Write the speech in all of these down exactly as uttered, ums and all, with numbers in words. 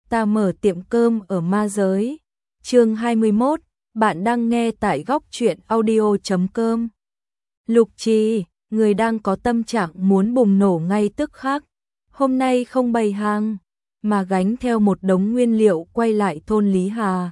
ta mở tiệm cơm ở ma giới. Chương hai mươi mốt, bạn đang nghe tại góc truyện audio chấm com. Lục Trì, người đang có tâm trạng muốn bùng nổ ngay tức khắc. Hôm nay không bày hàng, mà gánh theo một đống nguyên liệu quay lại thôn Lý Hà.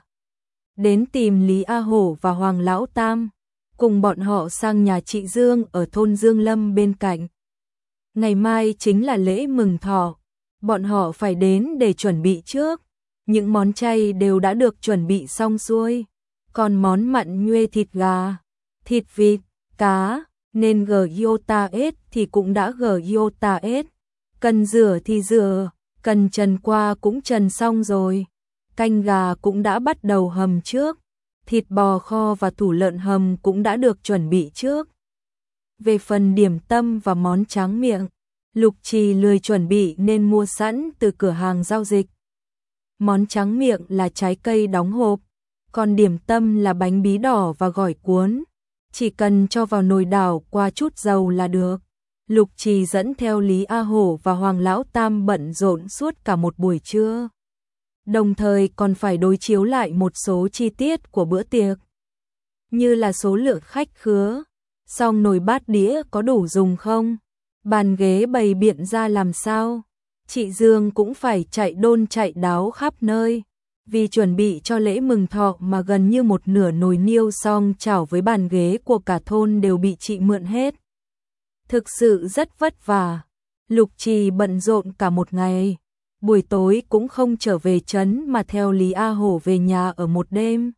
Đến tìm Lý A Hổ và Hoàng Lão Tam, cùng bọn họ sang nhà chị Dương ở thôn Dương Lâm bên cạnh. Ngày mai chính là lễ mừng thọ, bọn họ phải đến để chuẩn bị trước. Những món chay đều đã được chuẩn bị xong xuôi, còn món mặn nhuê thịt gà, thịt vịt, cá, nên giota ết thì cũng đã giota ết. Cần rửa thì rửa, cần trần qua cũng trần xong rồi. Canh gà cũng đã bắt đầu hầm trước, thịt bò kho và thủ lợn hầm cũng đã được chuẩn bị trước. Về phần điểm tâm và món tráng miệng, Lục Trì lười chuẩn bị nên mua sẵn từ cửa hàng giao dịch. Món tráng miệng là trái cây đóng hộp, còn điểm tâm là bánh bí đỏ và gỏi cuốn. Chỉ cần cho vào nồi đảo qua chút dầu là được. Lục Trì dẫn theo Lý A Hổ và Hoàng Lão Tam bận rộn suốt cả một buổi trưa. Đồng thời còn phải đối chiếu lại một số chi tiết của bữa tiệc, như là số lượng khách khứa, xong nồi bát đĩa có đủ dùng không, bàn ghế bày biện ra làm sao. Chị Dương cũng phải chạy đôn chạy đáo khắp nơi, vì chuẩn bị cho lễ mừng thọ mà gần như một nửa nồi niêu xong chảo với bàn ghế của cả thôn đều bị chị mượn hết. Thực sự rất vất vả. Lục Trì bận rộn cả một ngày, buổi tối cũng không trở về trấn mà theo Lý A Hổ về nhà ở một đêm.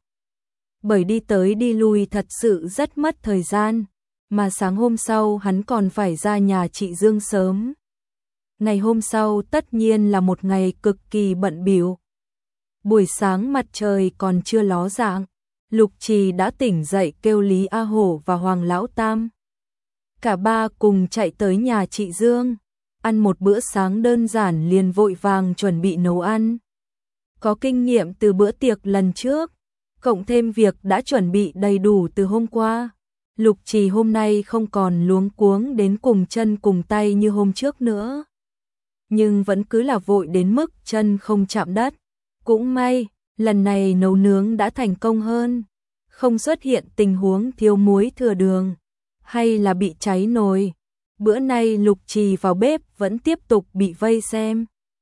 Bởi đi tới đi lui thật sự rất mất thời gian, mà sáng hôm sau hắn còn phải ra nhà chị Dương sớm. Ngày hôm sau tất nhiên là một ngày cực kỳ bận bịu. Buổi sáng mặt trời còn chưa ló dạng, Lục Trì đã tỉnh dậy kêu Lý A Hổ và Hoàng Lão Tam. Cả ba cùng chạy tới nhà chị Dương, ăn một bữa sáng đơn giản liền vội vàng chuẩn bị nấu ăn. Có kinh nghiệm từ bữa tiệc lần trước, cộng thêm việc đã chuẩn bị đầy đủ từ hôm qua, Lục Trì hôm nay không còn luống cuống đến cùng chân cùng tay như hôm trước nữa. Nhưng vẫn cứ là vội đến mức chân không chạm đất. Cũng may, lần này nấu nướng đã thành công hơn, không xuất hiện tình huống thiếu muối thừa đường, hay là bị cháy nồi. Bữa nay Lục Trì vào bếp vẫn tiếp tục bị vây xem.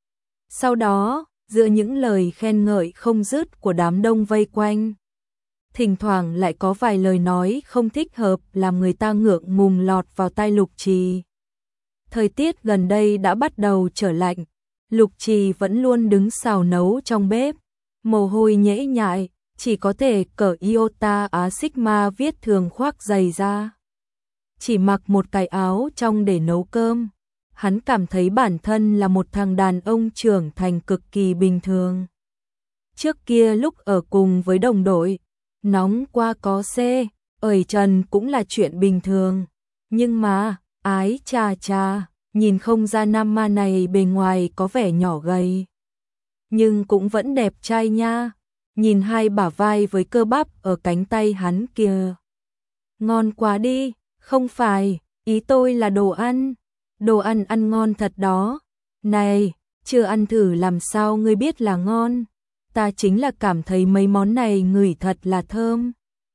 Sau đó, giữa những lời khen ngợi không dứt của đám đông vây quanh, thỉnh thoảng lại có vài lời nói không thích hợp làm người ta ngượng ngùng lọt vào tai Lục Trì. Thời tiết gần đây đã bắt đầu trở lạnh, Lục Trì vẫn luôn đứng xào nấu trong bếp, mồ hôi nhễ nhại, chỉ có thể cởi iota á sigma viết thường khoác giày ra. Chỉ mặc một cái áo trong để nấu cơm, hắn cảm thấy bản thân là một thằng đàn ông trưởng thành cực kỳ bình thường. Trước kia lúc ở cùng với đồng đội, nóng qua có xe, ởi trần cũng là chuyện bình thường. Nhưng mà, ái chà chà, nhìn không ra nam ma này bề ngoài có vẻ nhỏ gầy, nhưng cũng vẫn đẹp trai nha. Nhìn hai bả vai với cơ bắp ở cánh tay hắn kìa. Ngon quá đi, không phải, ý tôi là đồ ăn. Đồ ăn ăn ngon thật đó. Này, chưa ăn thử làm sao ngươi biết là ngon. Ta chính là cảm thấy mấy món này ngửi thật là thơm.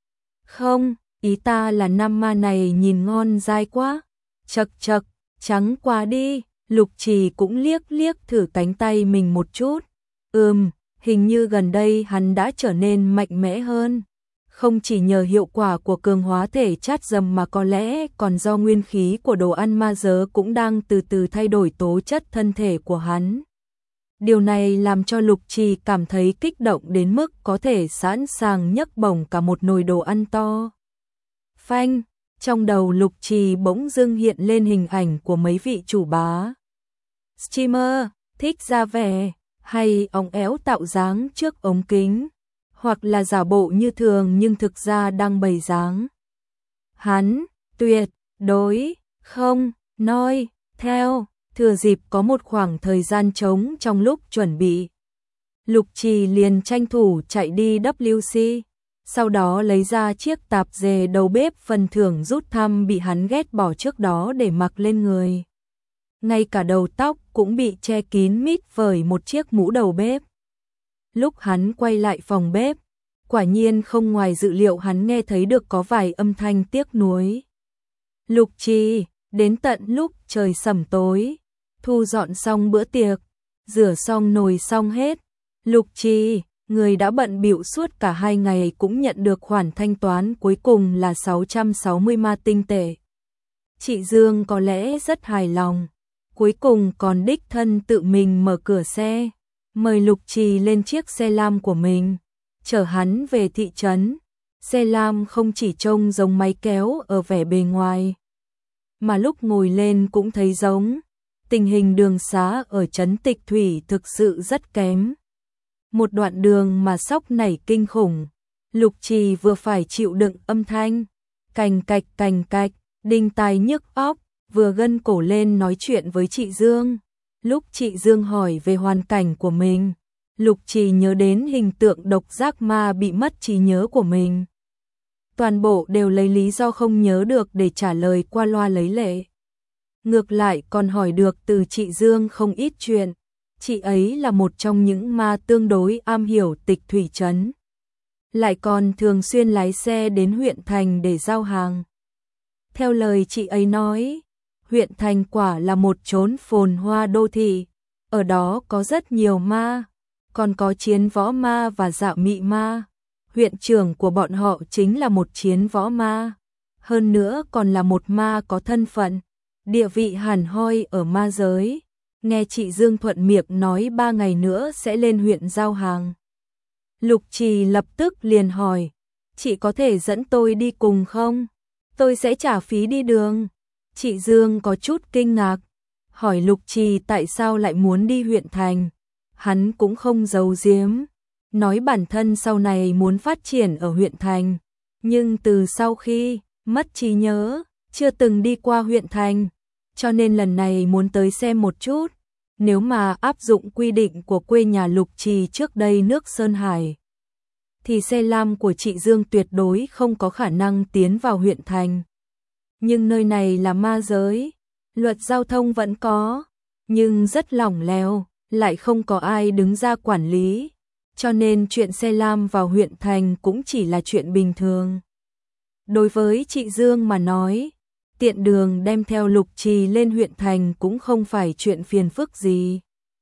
Không, ý ta là nam ma này nhìn ngon dai quá. Chật chật, trắng quá đi. Lục Trì cũng liếc liếc thử cánh tay mình một chút. Ừm, hình như gần đây hắn đã trở nên mạnh mẽ hơn. Không chỉ nhờ hiệu quả của cường hóa thể chất dầm mà có lẽ còn do nguyên khí của đồ ăn ma giới cũng đang từ từ thay đổi tố chất thân thể của hắn. Điều này làm cho Lục Trì cảm thấy kích động đến mức có thể sẵn sàng nhấc bổng cả một nồi đồ ăn to. Phanh, trong đầu Lục Trì bỗng dưng hiện lên hình ảnh của mấy vị chủ bá streamer thích ra vẻ hay óng éo tạo dáng trước ống kính, hoặc là giả bộ như thường nhưng thực ra đang bày dáng. Hắn tuyệt đối không noi theo. Thừa dịp có một khoảng thời gian trống trong lúc chuẩn bị, Lục Trì liền tranh thủ chạy đi vê kép xê, sau đó lấy ra chiếc tạp dề đầu bếp phần thưởng rút thăm bị hắn ghét bỏ trước đó để mặc lên người. Ngay cả đầu tóc cũng bị che kín mít bởi một chiếc mũ đầu bếp. Lúc hắn quay lại phòng bếp, quả nhiên không ngoài dự liệu hắn nghe thấy được có vài âm thanh tiếc nuối. Lục Trì, đến tận lúc trời sẩm tối, thu dọn xong bữa tiệc, rửa xong nồi xong hết, Lục Trì, người đã bận bịu suốt cả hai ngày cũng nhận được khoản thanh toán cuối cùng là sáu trăm sáu mươi ma tinh tệ. Chị Dương có lẽ rất hài lòng, cuối cùng còn đích thân tự mình mở cửa xe, mời Lục Trì lên chiếc xe lam của mình, chở hắn về thị trấn. Xe lam không chỉ trông giống máy kéo ở vẻ bề ngoài, mà lúc ngồi lên cũng thấy giống. Tình hình đường xá ở trấn Tịch Thủy thực sự rất kém. Một đoạn đường mà sóc nảy kinh khủng, Lục Trì vừa phải chịu đựng âm thanh cành cạch cành cạch, đinh tai nhức óc, vừa gân cổ lên nói chuyện với chị Dương. Lúc chị Dương hỏi về hoàn cảnh của mình, Lục Trì nhớ đến hình tượng độc giác ma bị mất trí nhớ của mình. Toàn bộ đều lấy lý do không nhớ được để trả lời qua loa lấy lệ. Ngược lại còn hỏi được từ chị Dương không ít chuyện. Chị ấy là một trong những ma tương đối am hiểu Tịch Thủy trấn, lại còn thường xuyên lái xe đến huyện thành để giao hàng. Theo lời chị ấy nói, huyện thành quả là một chốn phồn hoa đô thị, ở đó có rất nhiều ma, còn có chiến võ ma và dạo mị ma. Huyện trưởng của bọn họ chính là một chiến võ ma, hơn nữa còn là một ma có thân phận, địa vị hẳn hoi ở ma giới. Nghe chị Dương thuận miệng nói ba ngày nữa sẽ lên huyện giao hàng, Lục Trì lập tức liền hỏi, chị có thể dẫn tôi đi cùng không? Tôi sẽ trả phí đi đường. Chị Dương có chút kinh ngạc, hỏi Lục Trì tại sao lại muốn đi huyện thành. Hắn cũng không giấu giếm, nói bản thân sau này muốn phát triển ở huyện thành, nhưng từ sau khi mất trí nhớ, chưa từng đi qua huyện thành, cho nên lần này muốn tới xem một chút. Nếu mà áp dụng quy định của quê nhà Lục Trì trước đây nước Sơn Hải, thì xe lam của chị Dương tuyệt đối không có khả năng tiến vào huyện thành. Nhưng nơi này là ma giới, luật giao thông vẫn có, nhưng rất lỏng lẻo, lại không có ai đứng ra quản lý, cho nên chuyện xe lam vào huyện thành cũng chỉ là chuyện bình thường. Đối với chị Dương mà nói, tiện đường đem theo Lục Trì lên huyện thành cũng không phải chuyện phiền phức gì,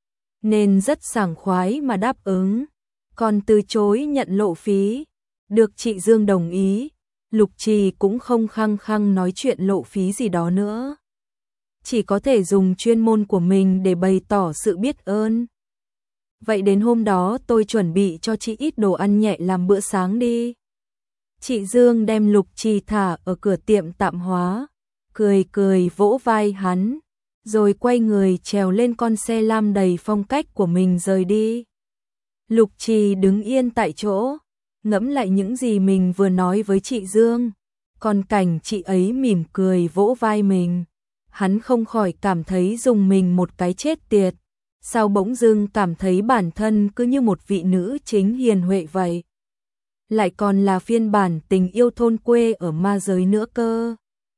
nên rất sảng khoái mà đáp ứng, còn từ chối nhận lộ phí. Được chị Dương đồng ý, Lục Trì cũng không khăng khăng nói chuyện lộ phí gì đó nữa, chỉ có thể dùng chuyên môn của mình để bày tỏ sự biết ơn. Vậy đến hôm đó tôi chuẩn bị cho chị ít đồ ăn nhẹ làm bữa sáng đi. Chị Dương đem Lục Trì thả ở cửa tiệm tạm hóa, cười cười vỗ vai hắn, rồi quay người trèo lên con xe lam đầy phong cách của mình rời đi. Lục Trì đứng yên tại chỗ, ngẫm lại những gì mình vừa nói với chị Dương, còn cảnh chị ấy mỉm cười vỗ vai mình, hắn không khỏi cảm thấy dùng mình một cái chết tiệt. Sao bỗng dưng cảm thấy bản thân cứ như một vị nữ chính hiền huệ vậy, lại còn là phiên bản tình yêu thôn quê ở ma giới nữa cơ.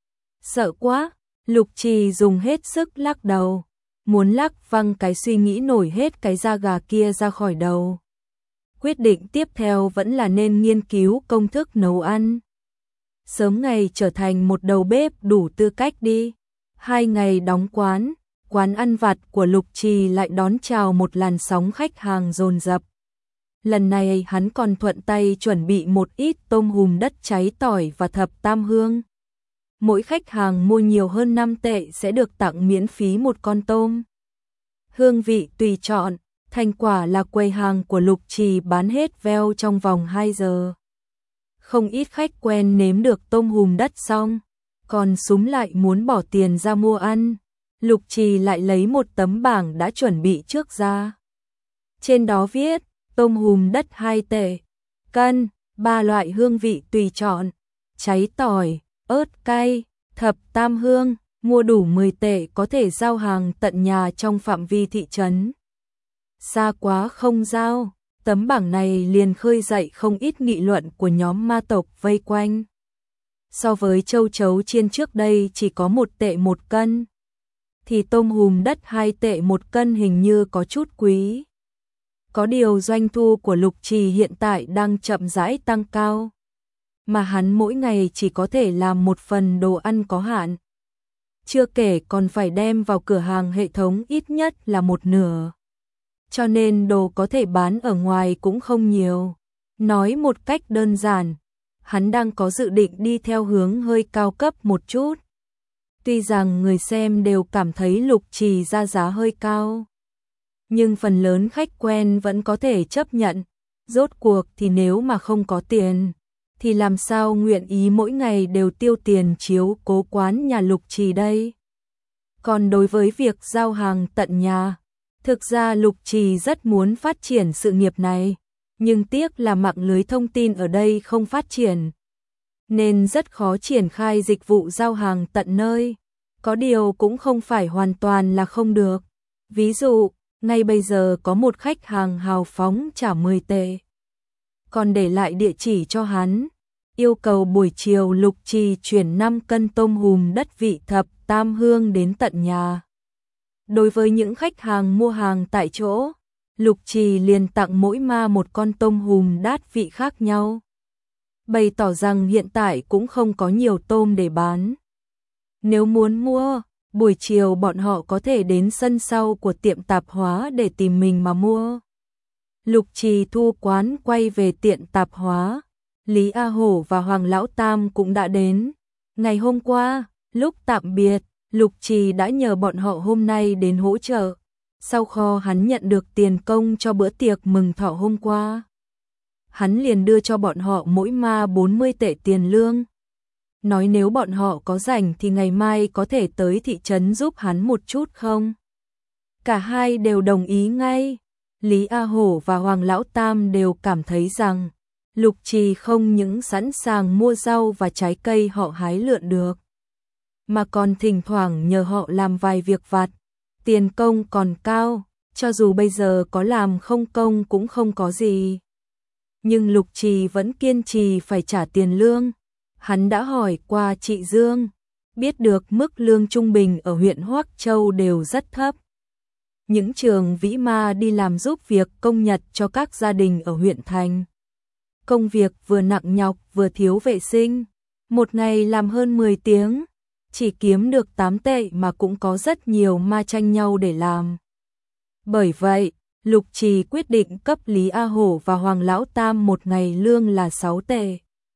Sợ quá, Lục Trì dùng hết sức lắc đầu, muốn lắc văng cái suy nghĩ nổi hết cái da gà kia ra khỏi đầu. Quyết định tiếp theo vẫn là nên nghiên cứu công thức nấu ăn, sớm ngày trở thành một đầu bếp đủ tư cách đi. Hai ngày đóng quán, quán ăn vặt của Lục Trì lại đón chào một làn sóng khách hàng dồn dập. Lần này hắn còn thuận tay chuẩn bị một ít tôm hùm đất cháy tỏi và thập tam hương. Mỗi khách hàng mua nhiều hơn năm tệ sẽ được tặng miễn phí một con tôm. Hương vị tùy chọn, thành quả là quầy hàng của Lục Trì bán hết veo trong vòng hai giờ. Không ít khách quen nếm được tôm hùm đất xong, còn súm lại muốn bỏ tiền ra mua ăn. Lục Trì lại lấy một tấm bảng đã chuẩn bị trước ra. Trên đó viết, tôm hùm đất hai tệ, cân, ba loại hương vị tùy chọn, cháy tỏi, ớt cay, thập tam hương, mua đủ mười tệ có thể giao hàng tận nhà trong phạm vi thị trấn. Xa quá không giao, tấm bảng này liền khơi dậy không ít nghị luận của nhóm ma tộc vây quanh. So với châu chấu chiên trước đây chỉ có một tệ một cân, thì tôm hùm đất hai tệ một cân hình như có chút quý. Có điều doanh thu của Lục Trì hiện tại đang chậm rãi tăng cao, mà hắn mỗi ngày chỉ có thể làm một phần đồ ăn có hạn. Chưa kể còn phải đem vào cửa hàng hệ thống ít nhất là một nửa. Cho nên đồ có thể bán ở ngoài cũng không nhiều. Nói một cách đơn giản, hắn đang có dự định đi theo hướng hơi cao cấp một chút. Tuy rằng người xem đều cảm thấy Lục Trì ra giá hơi cao, nhưng phần lớn khách quen vẫn có thể chấp nhận. Rốt cuộc thì nếu mà không có tiền, thì làm sao nguyện ý mỗi ngày đều tiêu tiền chiếu cố quán nhà Lục Trì đây. Còn đối với việc giao hàng tận nhà, thực ra Lục Trì rất muốn phát triển sự nghiệp này, nhưng tiếc là mạng lưới thông tin ở đây không phát triển, nên rất khó triển khai dịch vụ giao hàng tận nơi. Có điều cũng không phải hoàn toàn là không được. Ví dụ, ngay bây giờ có một khách hàng hào phóng trả mười tệ, còn để lại địa chỉ cho hắn, yêu cầu buổi chiều Lục Trì chuyển năm cân tôm hùm đất vị thập tam hương đến tận nhà. Đối với những khách hàng mua hàng tại chỗ, Lục Trì liền tặng mỗi ma một con tôm hùm đát vị khác nhau, bày tỏ rằng hiện tại cũng không có nhiều tôm để bán. Nếu muốn mua, buổi chiều bọn họ có thể đến sân sau của tiệm tạp hóa để tìm mình mà mua. Lục Trì thu quán quay về tiệm tạp hóa, Lý A Hổ và Hoàng Lão Tam cũng đã đến. Ngày hôm qua, lúc tạm biệt, Lục Trì đã nhờ bọn họ hôm nay đến hỗ trợ. Sau kho hắn nhận được tiền công cho bữa tiệc mừng thọ hôm qua, hắn liền đưa cho bọn họ mỗi ma bốn mươi tệ tiền lương. Nói nếu bọn họ có rảnh thì ngày mai có thể tới thị trấn giúp hắn một chút không? Cả hai đều đồng ý ngay. Lý A Hổ và Hoàng Lão Tam đều cảm thấy rằng Lục Trì không những sẵn sàng mua rau và trái cây họ hái lượn được, mà còn thỉnh thoảng nhờ họ làm vài việc vặt, tiền công còn cao, cho dù bây giờ có làm không công cũng không có gì. Nhưng Lục Trì vẫn kiên trì phải trả tiền lương. Hắn đã hỏi qua chị Dương, biết được mức lương trung bình ở huyện Hoắc Châu đều rất thấp. Những trường vĩ ma đi làm giúp việc công nhật cho các gia đình ở huyện thành. Công việc vừa nặng nhọc vừa thiếu vệ sinh, một ngày làm hơn mười tiếng, chỉ kiếm được tám tệ mà cũng có rất nhiều ma tranh nhau để làm. Bởi vậy, Lục Trì quyết định cấp Lý A Hổ và Hoàng Lão Tam một ngày lương là sáu tệ.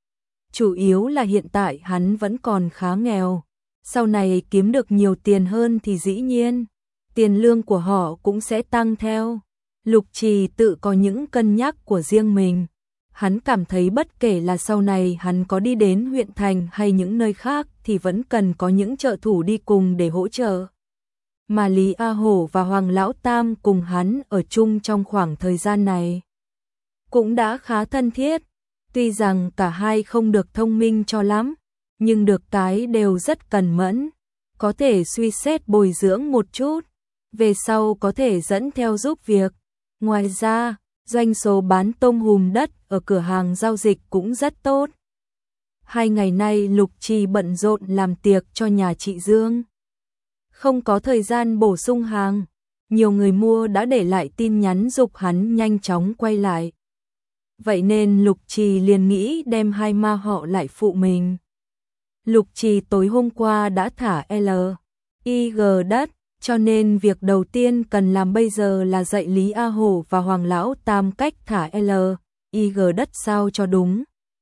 Chủ yếu là hiện tại hắn vẫn còn khá nghèo, sau này kiếm được nhiều tiền hơn thì dĩ nhiên, tiền lương của họ cũng sẽ tăng theo. Lục Trì tự có những cân nhắc của riêng mình. Hắn cảm thấy bất kể là sau này hắn có đi đến huyện thành hay những nơi khác thì vẫn cần có những trợ thủ đi cùng để hỗ trợ. Mà Lý A Hổ và Hoàng Lão Tam cùng hắn ở chung trong khoảng thời gian này cũng đã khá thân thiết. Tuy rằng cả hai không được thông minh cho lắm, nhưng được cái đều rất cần mẫn, có thể suy xét bồi dưỡng một chút, về sau có thể dẫn theo giúp việc. Ngoài ra, doanh số bán tôm hùm đất ở cửa hàng giao dịch cũng rất tốt. Hai ngày nay Lục Trì bận rộn làm tiệc cho nhà chị Dương, không có thời gian bổ sung hàng. Nhiều người mua đã để lại tin nhắn giục hắn nhanh chóng quay lại. Vậy nên Lục Trì liền nghĩ đem hai ma họ lại phụ mình. Lục Trì tối hôm qua đã thả L I G đất, cho nên việc đầu tiên cần làm bây giờ là dạy Lý A Hổ và Hoàng Lão Tam cách thả L I G đất sao cho đúng.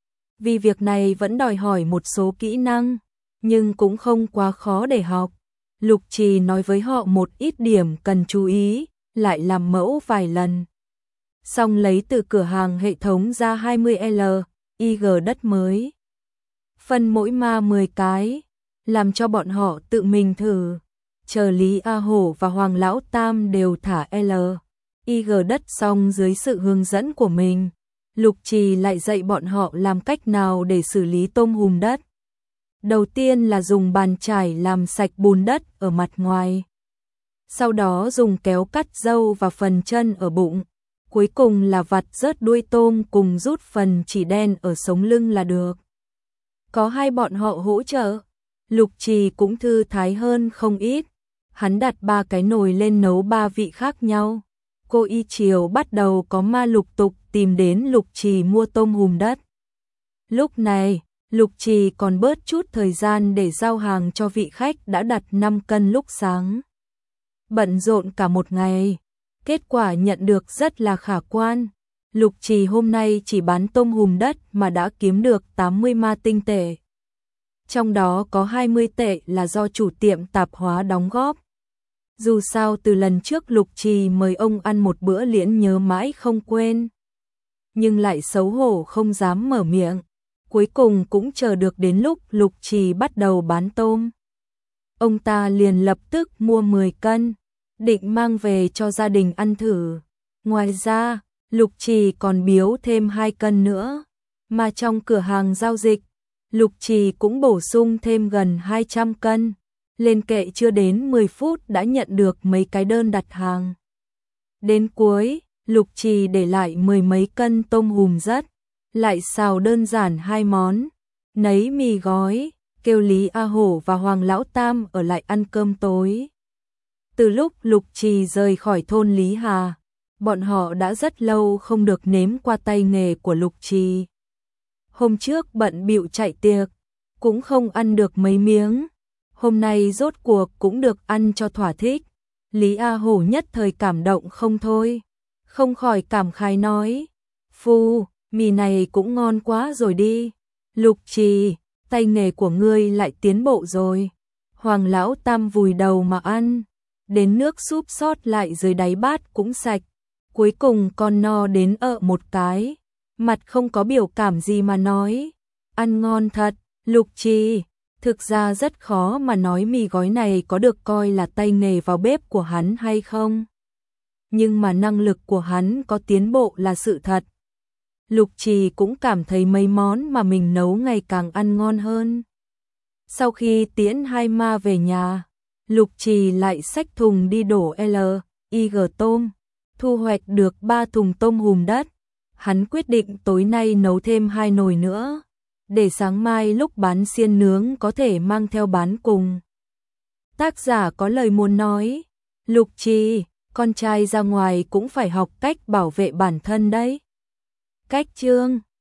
Vì việc này vẫn đòi hỏi một số kỹ năng, nhưng cũng không quá khó để học. Lục Trì nói với họ một ít điểm cần chú ý, lại làm mẫu vài lần. Xong lấy từ cửa hàng hệ thống ra hai mươi L I G đất mới. Phân mỗi ma mười cái, làm cho bọn họ tự mình thử. Chờ Lý A Hổ và Hoàng Lão Tam đều thả L I G đất xong dưới sự hướng dẫn của mình, Lục Trì lại dạy bọn họ làm cách nào để xử lý tôm hùm đất. Đầu tiên là dùng bàn chải làm sạch bùn đất ở mặt ngoài. Sau đó dùng kéo cắt râu và phần chân ở bụng. Cuối cùng là vặt rớt đuôi tôm cùng rút phần chỉ đen ở sống lưng là được. Có hai bọn họ hỗ trợ, Lục Trì cũng thư thái hơn không ít. Hắn đặt ba cái nồi lên nấu ba vị khác nhau. cô y chiều bắt đầu có ma lục tục tìm đến Lục Trì mua tôm hùm đất. Lúc này, Lục Trì còn bớt chút thời gian để giao hàng cho vị khách đã đặt năm cân lúc sáng. Bận rộn cả một ngày, kết quả nhận được rất là khả quan. Lục Trì hôm nay chỉ bán tôm hùm đất mà đã kiếm được tám mươi ma tinh tệ. Trong đó có hai mươi tệ là do chủ tiệm tạp hóa đóng góp. Dù sao từ lần trước Lục Trì mời ông ăn một bữa liễn nhớ mãi không quên. Nhưng lại xấu hổ không dám mở miệng. Cuối cùng cũng chờ được đến lúc Lục Trì bắt đầu bán tôm. Ông ta liền lập tức mua mười cân, định mang về cho gia đình ăn thử. Ngoài ra, Lục Trì còn biếu thêm hai cân nữa. Mà trong cửa hàng giao dịch, Lục Trì cũng bổ sung thêm gần hai trăm cân. Lên kệ chưa đến mười phút đã nhận được mấy cái đơn đặt hàng. Đến cuối, Lục Trì để lại mười mấy cân tôm hùm đất, lại xào đơn giản hai món, nấy mì gói, kêu Lý A Hổ và Hoàng Lão Tam ở lại ăn cơm tối. Từ lúc Lục Trì rời khỏi thôn Lý Hà, bọn họ đã rất lâu không được nếm qua tay nghề của Lục Trì. Hôm trước bận bịu chạy tiệc, cũng không ăn được mấy miếng. Hôm nay rốt cuộc cũng được ăn cho thỏa thích. Lý A Hổ nhất thời cảm động không thôi, không khỏi cảm khái nói: "Phu, mì này cũng ngon quá rồi đi. Lục Trì, tay nghề của ngươi lại tiến bộ rồi." Hoàng Lão Tam vùi đầu mà ăn, đến nước súp sót lại dưới đáy bát cũng sạch. Cuối cùng con no đến ợ một cái, mặt không có biểu cảm gì mà nói: "Ăn ngon thật, Lục Trì." Thực ra rất khó mà nói mì gói này có được coi là tay nghề vào bếp của hắn hay không. Nhưng mà năng lực của hắn có tiến bộ là sự thật. Lục Trì cũng cảm thấy mấy món mà mình nấu ngày càng ăn ngon hơn. Sau khi tiễn hai ma về nhà, Lục Trì lại xách thùng đi đổ L I G tôm, thu hoạch được ba thùng tôm hùm đất. Hắn quyết định tối nay nấu thêm hai nồi nữa, để sáng mai lúc bán xiên nướng có thể mang theo bán cùng. Tác giả có lời muốn nói: Lục Trì, con trai ra ngoài cũng phải học cách bảo vệ bản thân đấy. Cách chương